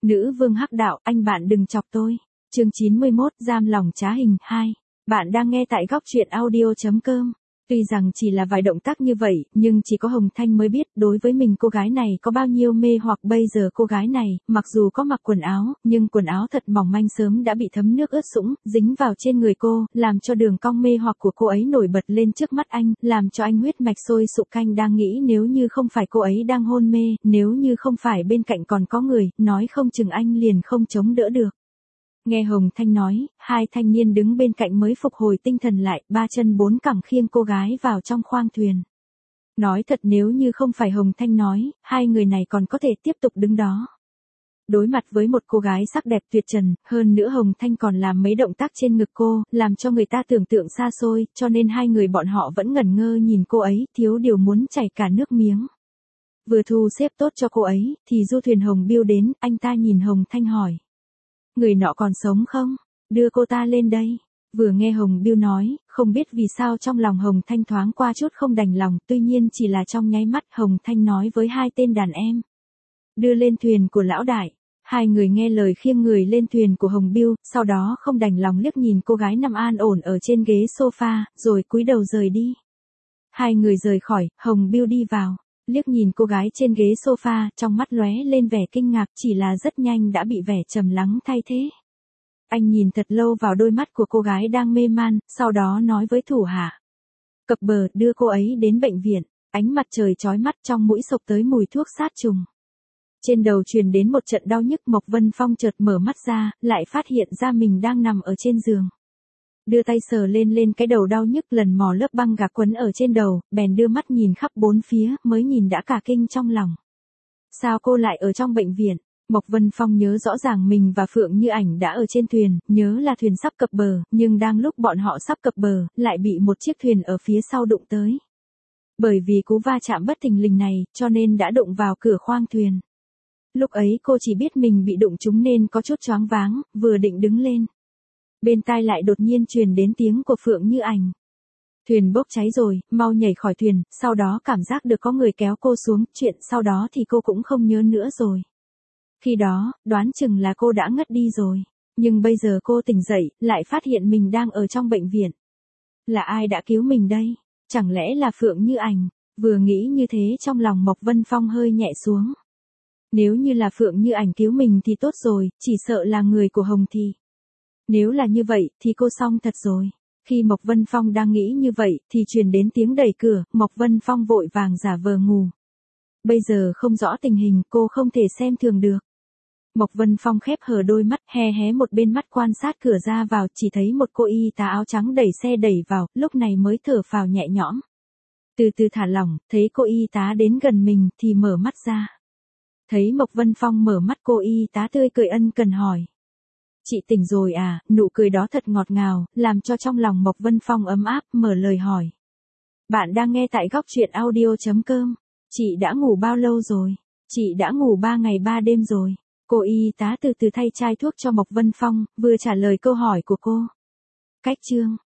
Nữ vương hắc đạo, anh bạn đừng chọc tôi. Chương 91, giam lòng trá hình 2. Bạn đang nghe tại góc truyện audio.com. Tuy rằng chỉ là vài động tác như vậy, nhưng chỉ có Hồng Thanh mới biết đối với mình cô gái này có bao nhiêu mê hoặc. Bây giờ cô gái này, mặc dù có mặc quần áo, nhưng quần áo thật mỏng manh sớm đã bị thấm nước ướt sũng, dính vào trên người cô, làm cho đường cong mê hoặc của cô ấy nổi bật lên trước mắt anh, làm cho anh huyết mạch sôi sục. Anh đang nghĩ nếu như không phải cô ấy đang hôn mê, nếu như không phải bên cạnh còn có người, nói không chừng anh liền không chống đỡ được. Nghe Hồng Thanh nói, hai thanh niên đứng bên cạnh mới phục hồi tinh thần lại, ba chân bốn cẳng khiêng cô gái vào trong khoang thuyền. Nói thật nếu như không phải Hồng Thanh nói, hai người này còn có thể tiếp tục đứng đó. Đối mặt với một cô gái sắc đẹp tuyệt trần, hơn nữa Hồng Thanh còn làm mấy động tác trên ngực cô, làm cho người ta tưởng tượng xa xôi, cho nên hai người bọn họ vẫn ngẩn ngơ nhìn cô ấy, thiếu điều muốn chảy cả nước miếng. Vừa thu xếp tốt cho cô ấy, thì du thuyền Hồng Biêu đến, anh ta nhìn Hồng Thanh hỏi. Người nọ còn sống không? Đưa cô ta lên đây. Vừa nghe Hồng Biêu nói, không biết vì sao trong lòng Hồng Thanh thoáng qua chút không đành lòng, tuy nhiên chỉ là trong nháy mắt Hồng Thanh nói với hai tên đàn em. Đưa lên thuyền của lão đại. Hai người nghe lời khiêng người lên thuyền của Hồng Biêu, sau đó không đành lòng liếc nhìn cô gái nằm an ổn ở trên ghế sofa, rồi cúi đầu rời đi. Hai người rời khỏi, Hồng Biêu đi vào. Liếc nhìn cô gái trên ghế sofa, trong mắt lóe lên vẻ kinh ngạc, chỉ là rất nhanh đã bị vẻ trầm lắng thay thế. Anh nhìn thật lâu vào đôi mắt của cô gái đang mê man, sau đó nói với thủ hạ. Cập bờ, đưa cô ấy đến bệnh viện. Ánh mặt trời chói mắt, trong mũi xộc tới mùi thuốc sát trùng. Trên đầu truyền đến một trận đau nhức. Mộc Vân Phong chợt mở mắt ra, lại phát hiện ra mình đang nằm ở trên giường. Đưa tay sờ lên cái đầu đau nhức, lần mò lớp băng gạc quấn ở trên đầu, bèn đưa mắt nhìn khắp bốn phía, mới nhìn đã cả kinh trong lòng. Sao cô lại ở trong bệnh viện? Mộc Vân Phong nhớ rõ ràng mình và Phượng Như Ảnh đã ở trên thuyền, nhớ là thuyền sắp cập bờ, nhưng đang lúc bọn họ sắp cập bờ, lại bị một chiếc thuyền ở phía sau đụng tới. Bởi vì cú va chạm bất thình lình này, cho nên đã đụng vào cửa khoang thuyền. Lúc ấy cô chỉ biết mình bị đụng trúng nên có chút choáng váng, vừa định đứng lên. Bên tai lại đột nhiên truyền đến tiếng của Phượng Như Ảnh. Thuyền bốc cháy rồi, mau nhảy khỏi thuyền, sau đó cảm giác được có người kéo cô xuống, chuyện sau đó thì cô cũng không nhớ nữa rồi. Khi đó, đoán chừng là cô đã ngất đi rồi. Nhưng bây giờ cô tỉnh dậy, lại phát hiện mình đang ở trong bệnh viện. Là ai đã cứu mình đây? Chẳng lẽ là Phượng Như Ảnh? Vừa nghĩ như thế trong lòng Mộc Vân Phong hơi nhẹ xuống. Nếu như là Phượng Như Ảnh cứu mình thì tốt rồi, chỉ sợ là người của Hồng thì. Nếu là như vậy, thì cô xong thật rồi. Khi Mộc Vân Phong đang nghĩ như vậy, thì truyền đến tiếng đẩy cửa, Mộc Vân Phong vội vàng giả vờ ngủ. Bây giờ không rõ tình hình, cô không thể xem thường được. Mộc Vân Phong khép hờ đôi mắt, hé một bên mắt quan sát cửa ra vào, chỉ thấy một cô y tá áo trắng đẩy xe đẩy vào, lúc này mới thở phào nhẹ nhõm. Từ từ thả lỏng, thấy cô y tá đến gần mình, thì mở mắt ra. Thấy Mộc Vân Phong mở mắt, cô y tá tươi cười ân cần hỏi. Chị tỉnh rồi à? Nụ cười đó thật ngọt ngào, làm cho trong lòng Mộc Vân Phong ấm áp, mở lời hỏi. Bạn đang nghe tại góc truyện audio.com. Chị đã ngủ bao lâu rồi? Chị đã ngủ 3 ngày 3 đêm rồi. Cô y tá từ từ thay chai thuốc cho Mộc Vân Phong, vừa trả lời câu hỏi của cô. Cách chương.